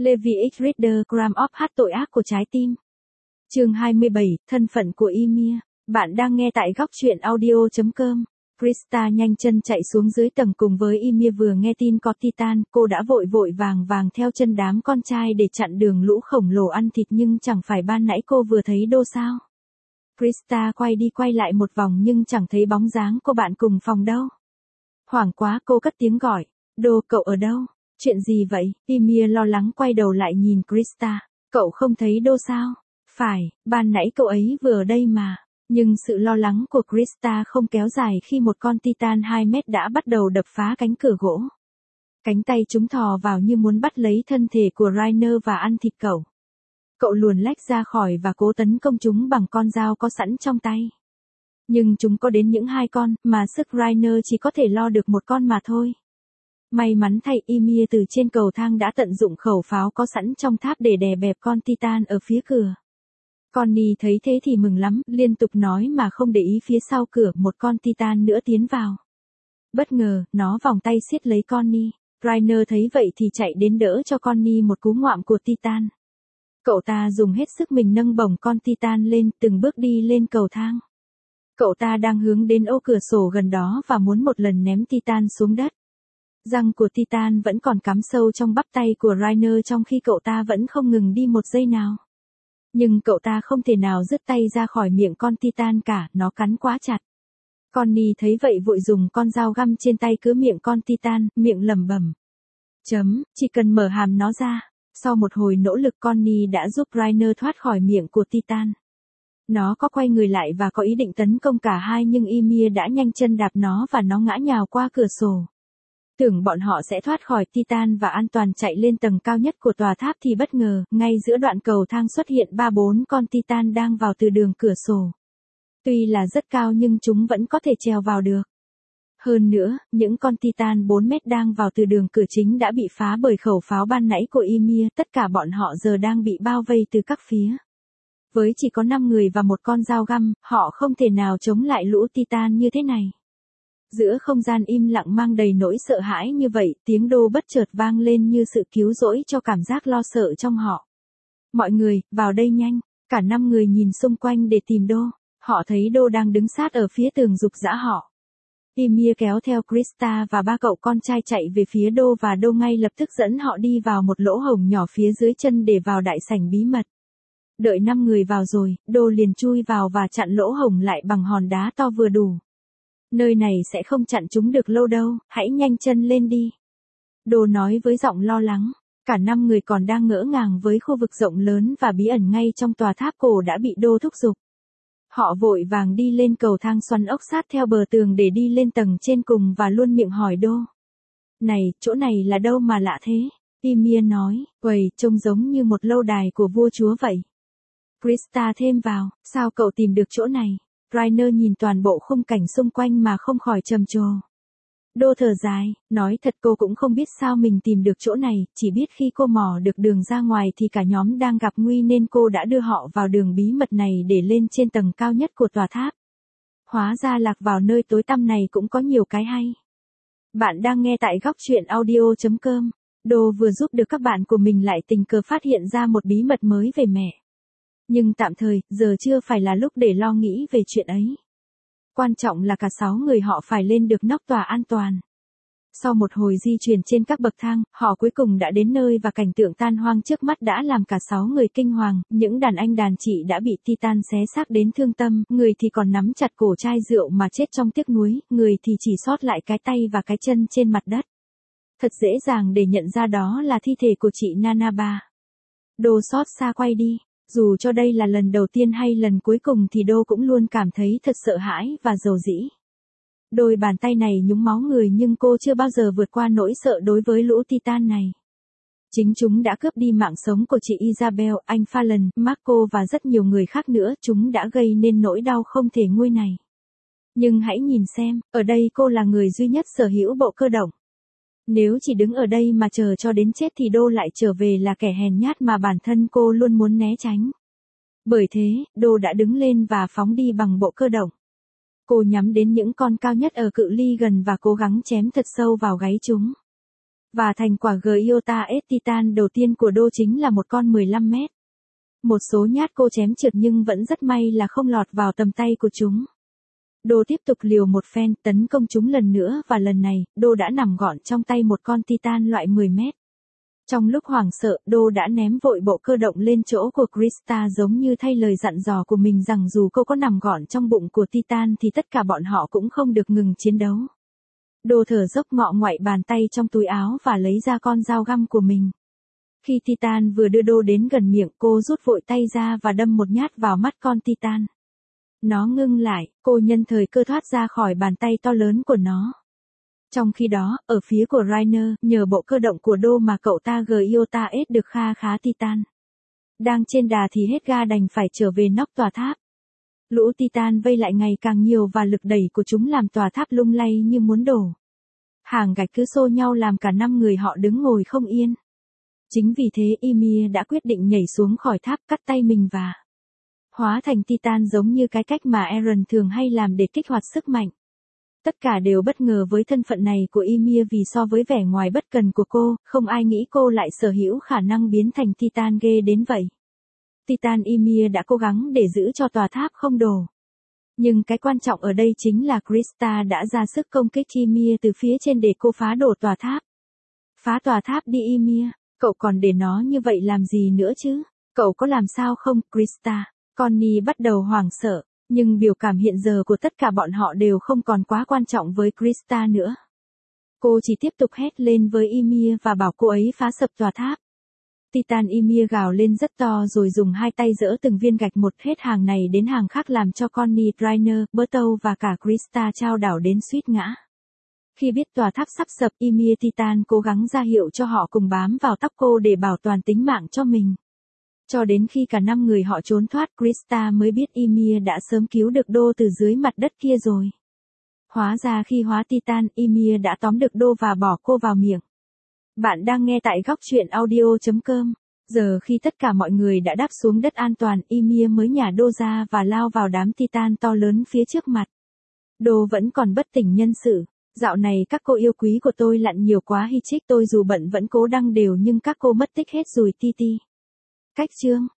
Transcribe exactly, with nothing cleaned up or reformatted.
Levi X Reader Gram of hát tội ác của trái tim. Chương hai mươi bảy, thân phận của Ymir. Bạn đang nghe tại góc truyện audio chấm com. Krista nhanh chân chạy xuống dưới tầng cùng với Ymir, vừa nghe tin có Titan, cô đã vội vội vàng vàng theo chân đám con trai để chặn đường lũ khổng lồ ăn thịt, nhưng chẳng phải ban nãy cô vừa thấy Đô sao? Krista quay đi quay lại một vòng nhưng chẳng thấy bóng dáng cô bạn cùng phòng đâu. Hoảng quá, cô cất tiếng gọi, Đô, cậu ở đâu? Chuyện gì vậy? Ymir lo lắng quay đầu lại nhìn Krista. Cậu không thấy Đô sao? Phải, ban nãy cậu ấy vừa ở đây mà. Nhưng sự lo lắng của Krista không kéo dài khi một con Titan hai mét đã bắt đầu đập phá cánh cửa gỗ. Cánh tay chúng thò vào như muốn bắt lấy thân thể của Rainer và ăn thịt cậu. Cậu luồn lách ra khỏi và cố tấn công chúng bằng con dao có sẵn trong tay. Nhưng chúng có đến những hai con, mà sức Rainer chỉ có thể lo được một con mà thôi. May mắn thay, Ymir từ trên cầu thang đã tận dụng khẩu pháo có sẵn trong tháp để đè bẹp con Titan ở phía cửa. Connie thấy thế thì mừng lắm, liên tục nói mà không để ý phía sau cửa một con Titan nữa tiến vào. Bất ngờ, nó vòng tay siết lấy Connie. Rainer thấy vậy thì chạy đến đỡ cho Connie một cú ngoạm của Titan. Cậu ta dùng hết sức mình nâng bổng con Titan lên, từng bước đi lên cầu thang. Cậu ta đang hướng đến ô cửa sổ gần đó và muốn một lần ném Titan xuống đất. Răng của Titan vẫn còn cắm sâu trong bắp tay của Rainer trong khi cậu ta vẫn không ngừng đi một giây nào. Nhưng cậu ta không thể nào dứt tay ra khỏi miệng con Titan cả, nó cắn quá chặt. Connie thấy vậy vội dùng con dao găm trên tay cứa miệng con Titan, miệng lẩm bẩm. Chấm, chỉ cần mở hàm nó ra. Sau một hồi nỗ lực, Connie đã giúp Rainer thoát khỏi miệng của Titan. Nó có quay người lại và có ý định tấn công cả hai, nhưng Ymir đã nhanh chân đạp nó và nó ngã nhào qua cửa sổ. Tưởng bọn họ sẽ thoát khỏi Titan và an toàn chạy lên tầng cao nhất của tòa tháp thì bất ngờ, ngay giữa đoạn cầu thang xuất hiện ba bốn con Titan đang vào từ đường cửa sổ. Tuy là rất cao nhưng chúng vẫn có thể trèo vào được. Hơn nữa, những con Titan bốn mét đang vào từ đường cửa chính đã bị phá bởi khẩu pháo ban nãy của Ymir, tất cả bọn họ giờ đang bị bao vây từ các phía. Với chỉ có năm người và một con dao găm, họ không thể nào chống lại lũ Titan như thế này. Giữa không gian im lặng mang đầy nỗi sợ hãi như vậy, tiếng Đô bất chợt vang lên như sự cứu rỗi cho cảm giác lo sợ trong họ. Mọi người, vào đây nhanh. Cả năm người nhìn xung quanh để tìm Đô. Họ thấy Đô đang đứng sát ở phía tường giục giã họ. Ymir kéo theo Krista và ba cậu con trai chạy về phía Đô và Đô ngay lập tức dẫn họ đi vào một lỗ hổng nhỏ phía dưới chân để vào đại sảnh bí mật. Đợi năm người vào rồi, Đô liền chui vào và chặn lỗ hổng lại bằng hòn đá to vừa đủ. Nơi này sẽ không chặn chúng được lâu đâu, hãy nhanh chân lên đi. Đô nói với giọng lo lắng. Cả năm người còn đang ngỡ ngàng với khu vực rộng lớn và bí ẩn ngay trong tòa tháp cổ đã bị Đô thúc giục. Họ vội vàng đi lên cầu thang xoắn ốc sát theo bờ tường để đi lên tầng trên cùng và luôn miệng hỏi Đô. Này, chỗ này là đâu mà lạ thế? Ymir nói, uầy, trông giống như một lâu đài của vua chúa vậy. Krista thêm vào, sao cậu tìm được chỗ này? Rainer nhìn toàn bộ khung cảnh xung quanh mà không khỏi trầm trồ. Đô thở dài, nói thật cô cũng không biết sao mình tìm được chỗ này, chỉ biết khi cô mò được đường ra ngoài thì cả nhóm đang gặp nguy nên cô đã đưa họ vào đường bí mật này để lên trên tầng cao nhất của tòa tháp. Hóa ra lạc vào nơi tối tăm này cũng có nhiều cái hay. Bạn đang nghe tại góc truyện audio chấm com. Đô vừa giúp được các bạn của mình lại tình cờ phát hiện ra một bí mật mới về mẹ. Nhưng tạm thời, giờ chưa phải là lúc để lo nghĩ về chuyện ấy. Quan trọng là cả sáu người họ phải lên được nóc tòa an toàn. Sau một hồi di chuyển trên các bậc thang, họ cuối cùng đã đến nơi và cảnh tượng tan hoang trước mắt đã làm cả sáu người kinh hoàng. Những đàn anh đàn chị đã bị Titan xé xác đến thương tâm, người thì còn nắm chặt cổ chai rượu mà chết trong tiếc nuối, người thì chỉ sót lại cái tay và cái chân trên mặt đất. Thật dễ dàng để nhận ra đó là thi thể của chị Nanaba. Đô xót xa quay đi. Dù cho đây là lần đầu tiên hay lần cuối cùng thì Đô cũng luôn cảm thấy thật sợ hãi và dầu dĩ. Đôi bàn tay này nhúng máu người nhưng cô chưa bao giờ vượt qua nỗi sợ đối với lũ Titan này. Chính chúng đã cướp đi mạng sống của chị Isabel, anh Fallon, Marco và rất nhiều người khác nữa, chúng đã gây nên nỗi đau không thể nguôi này. Nhưng hãy nhìn xem, ở đây cô là người duy nhất sở hữu bộ cơ động. Nếu chỉ đứng ở đây mà chờ cho đến chết thì Đô lại trở về là kẻ hèn nhát mà bản thân cô luôn muốn né tránh. Bởi thế, Đô đã đứng lên và phóng đi bằng bộ cơ động. Cô nhắm đến những con cao nhất ở cự ly gần và cố gắng chém thật sâu vào gáy chúng. Và thành quả Giota S Titan đầu tiên của Đô chính là một con mười lăm mét. Một số nhát cô chém trượt nhưng vẫn rất may là không lọt vào tầm tay của chúng. Đô tiếp tục liều một phen tấn công chúng lần nữa và lần này, Đô đã nằm gọn trong tay một con Titan loại mười mét. Trong lúc hoảng sợ, Đô đã ném vội bộ cơ động lên chỗ của Krista giống như thay lời dặn dò của mình rằng dù cô có nằm gọn trong bụng của Titan thì tất cả bọn họ cũng không được ngừng chiến đấu. Đô thở dốc ngọ ngoại bàn tay trong túi áo và lấy ra con dao găm của mình. Khi Titan vừa đưa Đô đến gần miệng, cô rút vội tay ra và đâm một nhát vào mắt con Titan. Nó ngưng lại, cô nhân thời cơ thoát ra khỏi bàn tay to lớn của nó. Trong khi đó, ở phía của Rainer, nhờ bộ cơ động của Đô mà cậu ta Giota S được kha khá Titan. Đang trên đà thì hết ga đành phải trở về nóc tòa tháp. Lũ Titan vây lại ngày càng nhiều và lực đẩy của chúng làm tòa tháp lung lay như muốn đổ. Hàng gạch cứ xô nhau làm cả năm người họ đứng ngồi không yên. Chính vì thế Ymir đã quyết định nhảy xuống khỏi tháp, cắt tay mình và hóa thành Titan giống như cái cách mà Eren thường hay làm để kích hoạt sức mạnh. Tất cả đều bất ngờ với thân phận này của Ymir vì so với vẻ ngoài bất cần của cô, không ai nghĩ cô lại sở hữu khả năng biến thành Titan ghê đến vậy. Titan Ymir đã cố gắng để giữ cho tòa tháp không đổ. Nhưng cái quan trọng ở đây chính là Krista đã ra sức công kích Ymir từ phía trên để cô phá đổ tòa tháp. Phá tòa tháp đi Ymir, cậu còn để nó như vậy làm gì nữa chứ? Cậu có làm sao không, Krista? Connie bắt đầu hoảng sợ, nhưng biểu cảm hiện giờ của tất cả bọn họ đều không còn quá quan trọng với Krista nữa. Cô chỉ tiếp tục hét lên với Ymir và bảo cô ấy phá sập tòa tháp. Titan Ymir gào lên rất to rồi dùng hai tay giở từng viên gạch một hết hàng này đến hàng khác làm cho Connie, Rainer, Bertolt và cả Krista chao đảo đến suýt ngã. Khi biết tòa tháp sắp sập, Ymir Titan cố gắng ra hiệu cho họ cùng bám vào tóc cô để bảo toàn tính mạng cho mình. Cho đến khi cả năm người họ trốn thoát, Krista mới biết Ymir đã sớm cứu được Đô từ dưới mặt đất kia rồi. Hóa ra khi hóa Titan, Ymir đã tóm được Đô và bỏ cô vào miệng. Bạn đang nghe tại góc truyện audio chấm com. Giờ khi tất cả mọi người đã đáp xuống đất an toàn, Ymir mới nhả Đô ra và lao vào đám Titan to lớn phía trước mặt. Đô vẫn còn bất tỉnh nhân sự. Dạo này các cô yêu quý của tôi lặn nhiều quá hi chích, tôi dù bận vẫn cố đăng đều nhưng các cô mất tích hết rồi Titi. Cách chương